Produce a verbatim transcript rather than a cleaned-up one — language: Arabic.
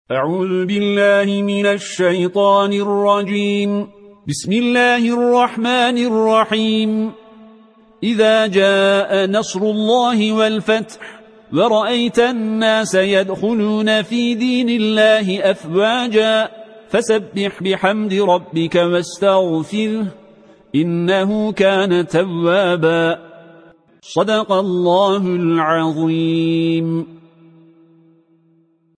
أعوذ بالله من الشيطان الرجيم. بسم الله الرحمن الرحيم. إذا جاء نصر الله والفتح ورأيت الناس يدخلون في دين الله أفواجا فسبح بحمد ربك واستغفره إنه كان توابا. صدق الله العظيم.